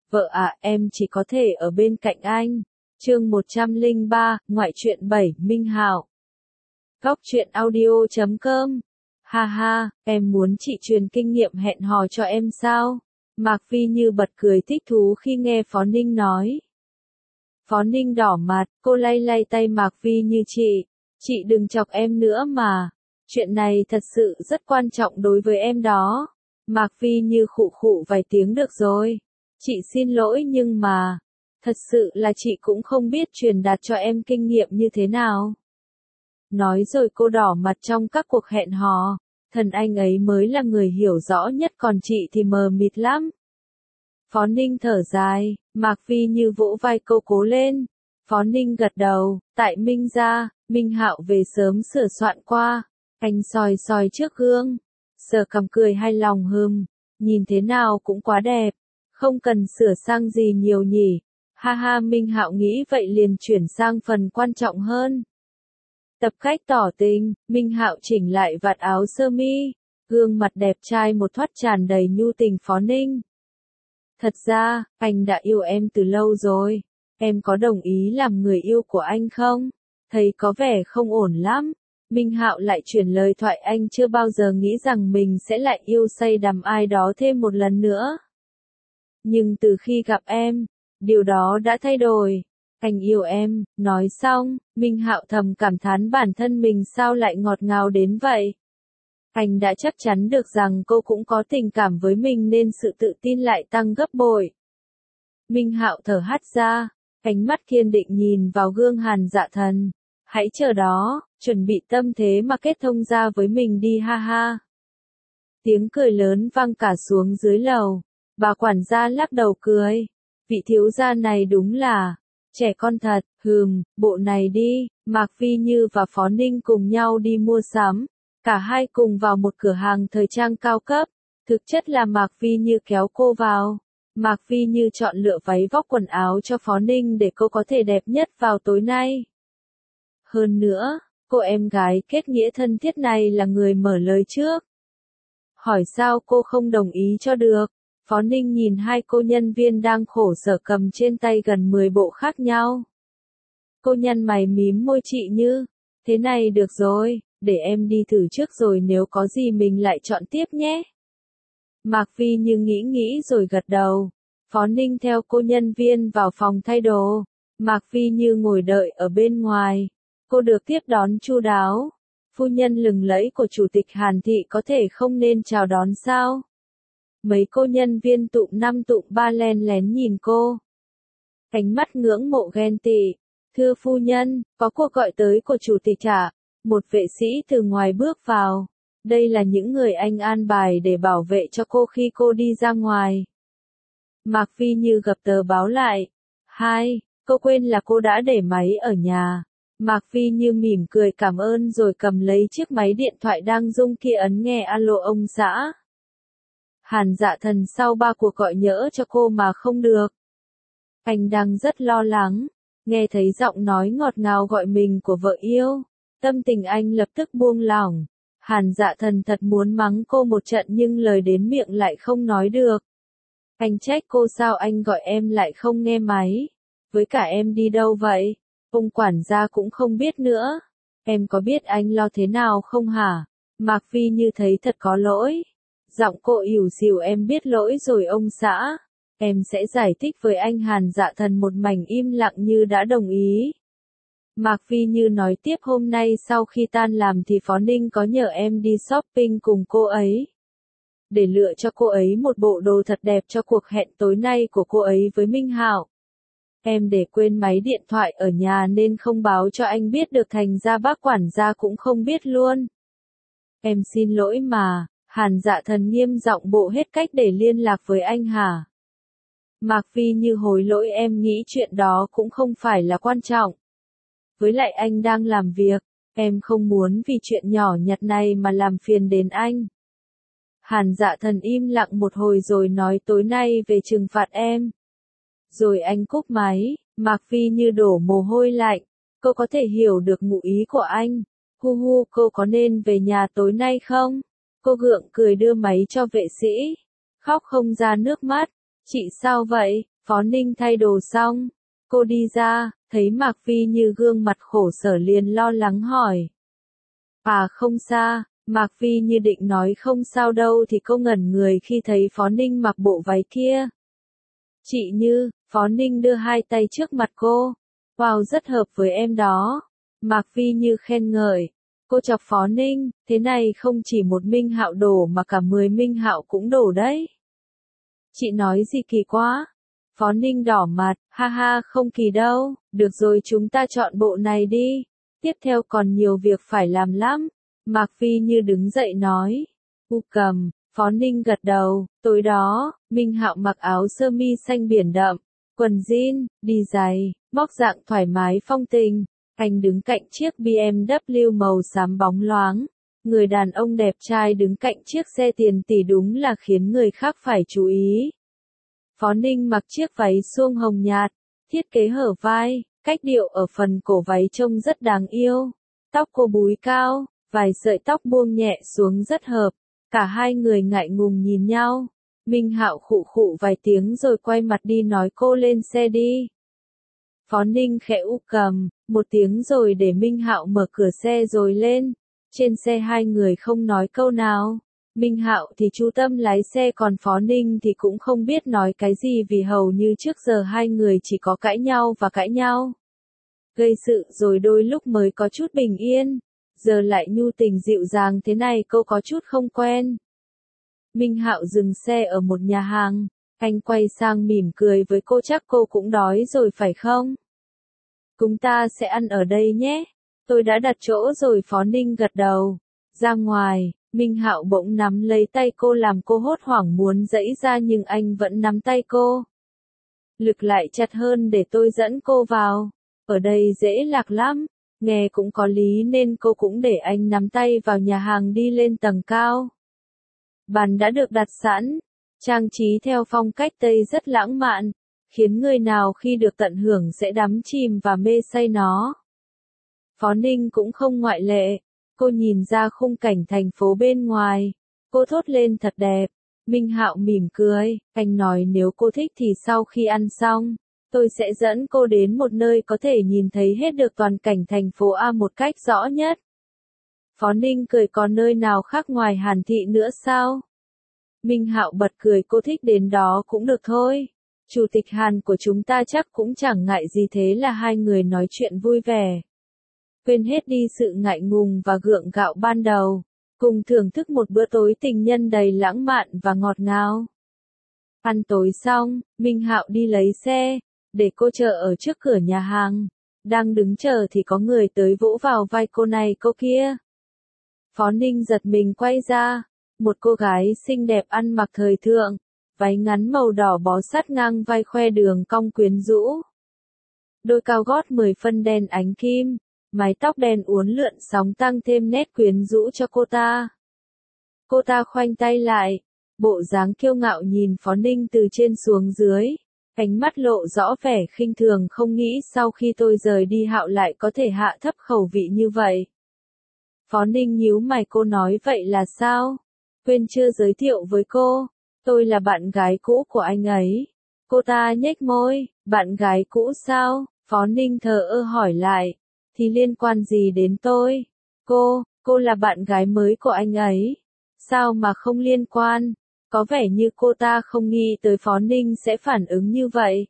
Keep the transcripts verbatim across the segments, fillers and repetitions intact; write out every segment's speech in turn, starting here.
Vợ à, em chỉ có thể ở bên cạnh anh. Chương một trăm lẻ ba, ngoại truyện bảy, Minh Hạo. Góc truyện audio chấm com. Ha ha, em muốn chị truyền kinh nghiệm hẹn hò cho em sao? Mạc Vi Như bật cười thích thú khi nghe Phó Ninh nói. Phó Ninh đỏ mặt, cô lay lay tay Mạc Vi Như, chị, chị đừng chọc em nữa mà. Chuyện này thật sự rất quan trọng đối với em đó. Mạc Vi Như khụ khụ vài tiếng, được rồi. Chị xin lỗi nhưng mà, thật sự là chị cũng không biết truyền đạt cho em kinh nghiệm như thế nào. Nói rồi cô đỏ mặt. Trong các cuộc hẹn hò, thần anh ấy mới là người hiểu rõ nhất, còn chị thì mờ mịt lắm. Phó Ninh thở dài, Mạc Vi Như vỗ vai cô, cố lên. Phó Ninh gật đầu, tại Minh gia, Minh Hạo về sớm sửa soạn qua. Anh soi soi trước gương, sờ cằm cười hài lòng, hừm, nhìn thế nào cũng quá đẹp, không cần sửa sang gì nhiều nhỉ. Ha ha, Minh Hạo nghĩ vậy liền chuyển sang phần quan trọng hơn. Tập cách tỏ tình, Minh Hạo chỉnh lại vạt áo sơ mi, gương mặt đẹp trai một thoát tràn đầy nhu tình. Phó Ninh, thật ra, anh đã yêu em từ lâu rồi, em có đồng ý làm người yêu của anh không? Thấy có vẻ không ổn lắm. Minh Hạo lại chuyển lời thoại, anh chưa bao giờ nghĩ rằng mình sẽ lại yêu say đắm ai đó thêm một lần nữa. Nhưng từ khi gặp em, điều đó đã thay đổi. Anh yêu em. Nói xong, Minh Hạo thầm cảm thán bản thân mình sao lại ngọt ngào đến vậy. Anh đã chắc chắn được rằng cô cũng có tình cảm với mình nên sự tự tin lại tăng gấp bội. Minh Hạo thở hắt ra, ánh mắt kiên định nhìn vào gương. Hàn Dạ Thần, hãy chờ đó, chuẩn bị tâm thế mà kết thông ra với mình đi, ha ha. Tiếng cười lớn vang cả xuống dưới lầu, bà quản gia lắc đầu cười. Vị thiếu gia này đúng là trẻ con thật, hừm, bộ này đi. Mạc Vi Như và Phó Ninh cùng nhau đi mua sắm, cả hai cùng vào một cửa hàng thời trang cao cấp. Thực chất là Mạc Vi Như kéo cô vào. Mạc Vi Như chọn lựa váy vóc quần áo cho Phó Ninh để cô có thể đẹp nhất vào tối nay. Hơn nữa, cô em gái kết nghĩa thân thiết này là người mở lời trước. Hỏi sao cô không đồng ý cho được. Phó Ninh nhìn hai cô nhân viên đang khổ sở cầm trên tay gần mười bộ khác nhau. Cô nhăn mày mím môi, chị Như, thế này được rồi, để em đi thử trước rồi nếu có gì mình lại chọn tiếp nhé. Mạc Vi Như nghĩ nghĩ rồi gật đầu. Phó Ninh theo cô nhân viên vào phòng thay đồ. Mạc Vi Như ngồi đợi ở bên ngoài. Cô được tiếp đón chu đáo. Phu nhân lừng lẫy của Chủ tịch Hàn Thị có thể không nên chào đón sao? Mấy cô nhân viên tụm năm tụm ba len lén nhìn cô. Ánh mắt ngưỡng mộ ghen tị. Thưa phu nhân, có cuộc gọi tới của Chủ tịch ạ. Một vệ sĩ từ ngoài bước vào. Đây là những người anh an bài để bảo vệ cho cô khi cô đi ra ngoài. Mạc Vi Như gập tờ báo lại. Hai, cô quên là cô đã để máy ở nhà. Mạc Vi Như mỉm cười cảm ơn rồi cầm lấy chiếc máy điện thoại đang rung kia ấn nghe. Alo ông xã. Hàn Dạ Thần sau ba cuộc gọi nhỡ cho cô mà không được. Anh đang rất lo lắng. Nghe thấy giọng nói ngọt ngào gọi mình của vợ yêu, tâm tình anh lập tức buông lỏng. Hàn Dạ Thần thật muốn mắng cô một trận nhưng lời đến miệng lại không nói được. Anh trách cô sao anh gọi em lại không nghe máy. Với cả em đi đâu vậy? Ông quản gia cũng không biết nữa. Em có biết anh lo thế nào không hả? Mạc Vi Như thấy thật có lỗi. Giọng cô ỉu xìu, em biết lỗi rồi ông xã. Em sẽ giải thích với anh. Hàn Dạ Thần một mảnh im lặng như đã đồng ý. Mạc Vi Như nói tiếp, hôm nay sau khi tan làm thì Phó Ninh có nhờ em đi shopping cùng cô ấy. Để lựa cho cô ấy một bộ đồ thật đẹp cho cuộc hẹn tối nay của cô ấy với Minh Hạo. Em để quên máy điện thoại ở nhà nên không báo cho anh biết được, thành ra bác quản gia cũng không biết luôn. Em xin lỗi mà. Hàn Dạ Thần nghiêm giọng, bộ hết cách để liên lạc với anh hả? Mạc Vi Như hối lỗi, em nghĩ chuyện đó cũng không phải là quan trọng. Với lại anh đang làm việc, em không muốn vì chuyện nhỏ nhặt này mà làm phiền đến anh. Hàn Dạ Thần im lặng một hồi rồi nói, tối nay về trừng phạt em. Rồi anh cúp máy. Mạc Vi Như đổ mồ hôi lạnh. Cô có thể hiểu được ngụ ý của anh. Hu hu, cô có nên về nhà tối nay không? Cô gượng cười đưa máy cho vệ sĩ. Khóc không ra nước mắt. Chị sao vậy? Phó Ninh thay đồ xong, cô đi ra, thấy Mạc Vi Như gương mặt khổ sở liền lo lắng hỏi. À không xa, Mạc Vi Như định nói không sao đâu thì cô ngẩn người khi thấy Phó Ninh mặc bộ váy kia. Chị Như, Phó Ninh đưa hai tay trước mặt cô. Wow, rất hợp với em đó. Mạc Vi Như khen ngợi. Cô chọc Phó Ninh, thế này không chỉ một Minh Hạo đổ mà cả mười Minh Hạo cũng đổ đấy. Chị nói gì kỳ quá. Phó Ninh đỏ mặt, ha ha không kỳ đâu, được rồi chúng ta chọn bộ này đi. Tiếp theo còn nhiều việc phải làm lắm. Mạc Vi Như đứng dậy nói. U cầm, Phó Ninh gật đầu, tối đó, Minh Hạo mặc áo sơ mi xanh biển đậm, quần jean, đi giày, móc dạng thoải mái phong tình. Anh đứng cạnh chiếc bê em vê màu xám bóng loáng. Người đàn ông đẹp trai đứng cạnh chiếc xe tiền tỷ đúng là khiến người khác phải chú ý. Phó Ninh mặc chiếc váy suông hồng nhạt, thiết kế hở vai, cách điệu ở phần cổ váy trông rất đáng yêu. Tóc cô búi cao, vài sợi tóc buông nhẹ xuống rất hợp. Cả hai người ngại ngùng nhìn nhau. Minh Hạo khụ khụ vài tiếng rồi quay mặt đi nói cô lên xe đi. Phó Ninh khẽ u cầm, một tiếng rồi để Minh Hạo mở cửa xe rồi lên. Trên xe hai người không nói câu nào. Minh Hạo thì chú tâm lái xe còn Phó Ninh thì cũng không biết nói cái gì vì hầu như trước giờ hai người chỉ có cãi nhau và cãi nhau. Gây sự rồi đôi lúc mới có chút bình yên. Giờ lại nhu tình dịu dàng thế này cô có chút không quen. Minh Hạo dừng xe ở một nhà hàng. Anh quay sang mỉm cười với cô chắc cô cũng đói rồi phải không? Chúng ta sẽ ăn ở đây nhé. Tôi đã đặt chỗ rồi Phó Ninh gật đầu. Ra ngoài, Minh Hạo bỗng nắm lấy tay cô làm cô hốt hoảng muốn giãy ra nhưng anh vẫn nắm tay cô. Lực lại chặt hơn để tôi dẫn cô vào. Ở đây dễ lạc lắm. Nghe cũng có lý nên cô cũng để anh nắm tay vào nhà hàng đi lên tầng cao. Bàn đã được đặt sẵn, trang trí theo phong cách Tây rất lãng mạn, khiến người nào khi được tận hưởng sẽ đắm chìm và mê say nó. Phó Ninh cũng không ngoại lệ, cô nhìn ra khung cảnh thành phố bên ngoài, cô thốt lên thật đẹp. Minh Hạo mỉm cười, anh nói nếu cô thích thì sau khi ăn xong, tôi sẽ dẫn cô đến một nơi có thể nhìn thấy hết được toàn cảnh thành phố A một cách rõ nhất. Phó Ninh cười còn nơi nào khác ngoài Hàn Thị nữa sao? Minh Hạo bật cười cô thích đến đó cũng được thôi. Chủ tịch Hàn của chúng ta chắc cũng chẳng ngại gì thế là hai người nói chuyện vui vẻ. Quên hết đi sự ngại ngùng và gượng gạo ban đầu. Cùng thưởng thức một bữa tối tình nhân đầy lãng mạn và ngọt ngào. Ăn tối xong, Minh Hạo đi lấy xe, để cô chờ ở trước cửa nhà hàng. Đang đứng chờ thì có người tới vỗ vào vai cô này cô kia. Phó Ninh giật mình quay ra, một cô gái xinh đẹp ăn mặc thời thượng, váy ngắn màu đỏ bó sát ngang vai khoe đường cong quyến rũ. Đôi cao gót mười phân đen ánh kim, mái tóc đen uốn lượn sóng tăng thêm nét quyến rũ cho cô ta. Cô ta khoanh tay lại, bộ dáng kiêu ngạo nhìn Phó Ninh từ trên xuống dưới, ánh mắt lộ rõ vẻ khinh thường không nghĩ sau khi tôi rời đi Hạo lại có thể hạ thấp khẩu vị như vậy. Phó Ninh nhíu mày cô nói vậy là sao? Quên chưa giới thiệu với cô, tôi là bạn gái cũ của anh ấy. Cô ta nhếch môi, bạn gái cũ sao? Phó Ninh thờ ơ hỏi lại, thì liên quan gì đến tôi? Cô, cô là bạn gái mới của anh ấy. Sao mà không liên quan? Có vẻ như cô ta không nghĩ tới Phó Ninh sẽ phản ứng như vậy.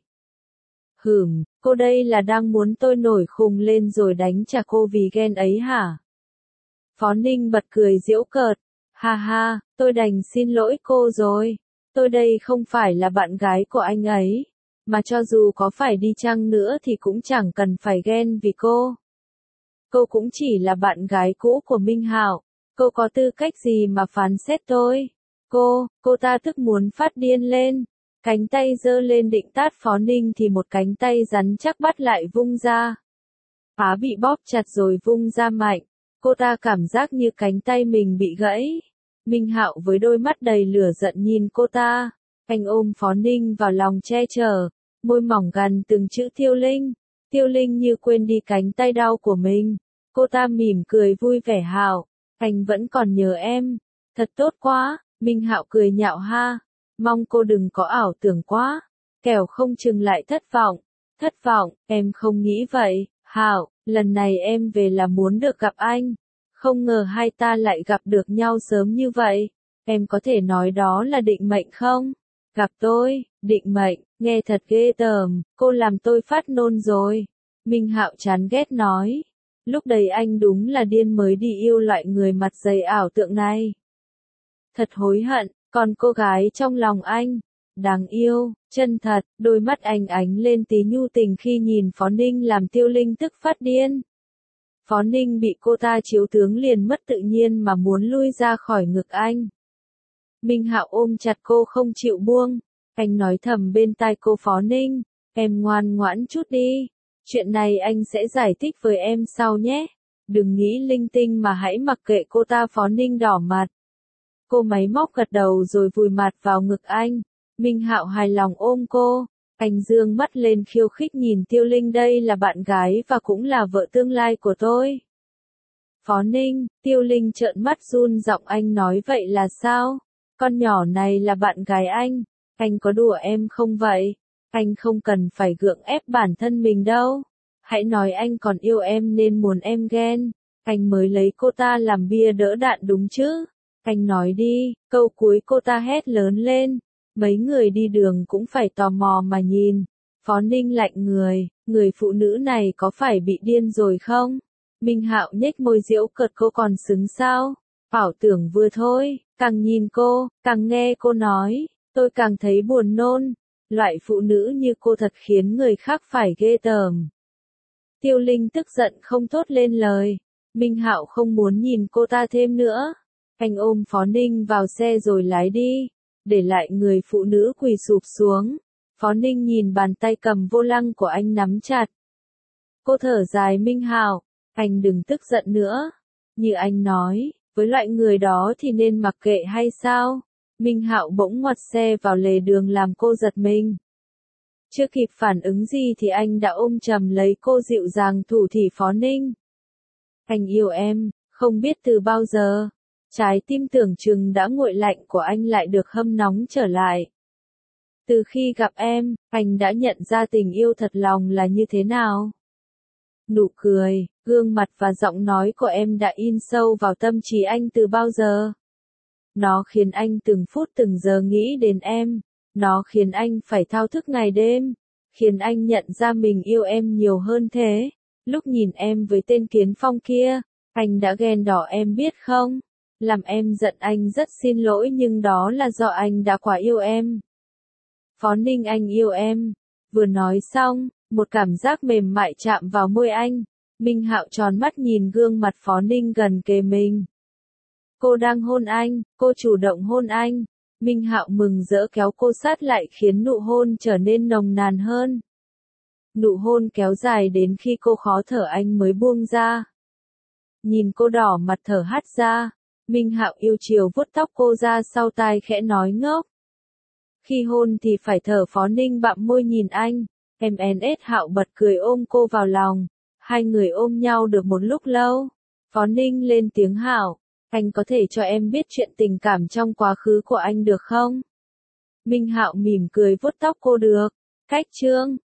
Hửm, cô đây là đang muốn tôi nổi khùng lên rồi đánh trả cô vì ghen ấy hả? Phó Ninh bật cười giễu cợt. Ha ha, tôi đành xin lỗi cô rồi. Tôi đây không phải là bạn gái của anh ấy. Mà cho dù có phải đi chăng nữa thì cũng chẳng cần phải ghen vì cô. Cô cũng chỉ là bạn gái cũ của Minh Hạo. Cô có tư cách gì mà phán xét tôi? Cô, cô ta tức muốn phát điên lên. Cánh tay giơ lên định tát Phó Ninh thì một cánh tay rắn chắc bắt lại vung ra. Phá bị bóp chặt rồi vung ra mạnh. Cô ta cảm giác như cánh tay mình bị gãy. Minh Hạo với đôi mắt đầy lửa giận nhìn cô ta. Anh ôm Phó Ninh vào lòng che chở. Môi mỏng gần từng chữ Tiêu Linh. Tiêu Linh như quên đi cánh tay đau của mình. Cô ta mỉm cười vui vẻ Hạo. Anh vẫn còn nhớ em. Thật tốt quá. Minh Hạo cười nhạo ha. Mong cô đừng có ảo tưởng quá. kẻo không chừng lại thất vọng. Thất vọng, em không nghĩ vậy, Hạo, lần này em về là muốn được gặp anh. Không ngờ hai ta lại gặp được nhau sớm như vậy. Em có thể nói đó là định mệnh không? Gặp tôi, định mệnh, nghe thật ghê tởm, cô làm tôi phát nôn rồi. Minh Hạo chán ghét nói. Lúc đấy anh đúng là điên mới đi yêu loại người mặt dày ảo tượng này. Thật hối hận, còn cô gái trong lòng anh, đáng yêu, chân thật, đôi mắt anh ánh lên tí nhu tình khi nhìn Phó Ninh làm Tiêu Linh tức phát điên. Phó Ninh bị cô ta chiếu tướng liền mất tự nhiên mà muốn lui ra khỏi ngực anh. Minh Hạo ôm chặt cô không chịu buông, anh nói thầm bên tai cô Phó Ninh, em ngoan ngoãn chút đi, chuyện này anh sẽ giải thích với em sau nhé, đừng nghĩ linh tinh mà hãy mặc kệ cô ta. Phó Ninh đỏ mặt. Cô máy móc gật đầu rồi vùi mặt vào ngực anh. Minh Hạo hài lòng ôm cô. Anh dương mắt lên khiêu khích nhìn Tiêu Linh, đây là bạn gái và cũng là vợ tương lai của tôi. Phó Ninh, Tiêu Linh trợn mắt run giọng, anh nói vậy là sao? Con nhỏ này là bạn gái anh. Anh có đùa em không vậy? Anh không cần phải gượng ép bản thân mình đâu. Hãy nói anh còn yêu em nên muốn em ghen. Anh mới lấy cô ta làm bia đỡ đạn đúng chứ? Anh nói đi, câu cuối cô ta hét lớn lên. Mấy người đi đường cũng phải tò mò mà nhìn. Phó Ninh lạnh người, người phụ nữ này có phải bị điên rồi không? Minh Hạo nhếch môi giễu cợt, cô còn xứng sao? Ảo tưởng vừa thôi, càng nhìn cô, càng nghe cô nói, tôi càng thấy buồn nôn. Loại phụ nữ như cô thật khiến người khác phải ghê tởm. Tiêu Linh tức giận không thốt lên lời. Minh Hạo không muốn nhìn cô ta thêm nữa. Anh ôm Phó Ninh vào xe rồi lái đi, để lại người phụ nữ quỳ sụp xuống. Phó Ninh nhìn bàn tay cầm vô lăng của anh nắm chặt. Cô thở dài, Minh Hạo, anh đừng tức giận nữa. Như anh nói, với loại người đó thì nên mặc kệ hay sao? Minh Hạo bỗng ngoặt xe vào lề đường làm cô giật mình. Chưa kịp phản ứng gì thì anh đã ôm chầm lấy cô, dịu dàng thủ thỉ, Phó Ninh. Anh yêu em, không biết từ bao giờ. Trái tim tưởng chừng đã nguội lạnh của anh lại được hâm nóng trở lại. Từ khi gặp em, anh đã nhận ra tình yêu thật lòng là như thế nào. Nụ cười, gương mặt và giọng nói của em đã in sâu vào tâm trí anh từ bao giờ. Nó khiến anh từng phút từng giờ nghĩ đến em. Nó khiến anh phải thao thức ngày đêm. Khiến anh nhận ra mình yêu em nhiều hơn thế. Lúc nhìn em với tên Kiến Phong kia, anh đã ghen đỏ, em biết không? Làm em giận, anh rất xin lỗi, nhưng đó là do anh đã quá yêu em. Phó Ninh, anh yêu em. Vừa nói xong, một cảm giác mềm mại chạm vào môi anh. Minh Hạo tròn mắt nhìn gương mặt Phó Ninh gần kề mình. Cô đang hôn anh, cô chủ động hôn anh. Minh Hạo mừng rỡ kéo cô sát lại khiến nụ hôn trở nên nồng nàn hơn. Nụ hôn kéo dài đến khi cô khó thở anh mới buông ra. Nhìn cô đỏ mặt thở hắt ra, Minh Hạo yêu chiều vuốt tóc cô ra sau tai khẽ nói ngốc. Khi hôn thì phải thở. Phó Ninh bặm môi nhìn anh, em en ét. Hạo bật cười ôm cô vào lòng. Hai người ôm nhau được một lúc lâu. Phó Ninh lên tiếng, Hạo, anh có thể cho em biết chuyện tình cảm trong quá khứ của anh được không? Minh Hạo mỉm cười vuốt tóc cô, được. Cách chương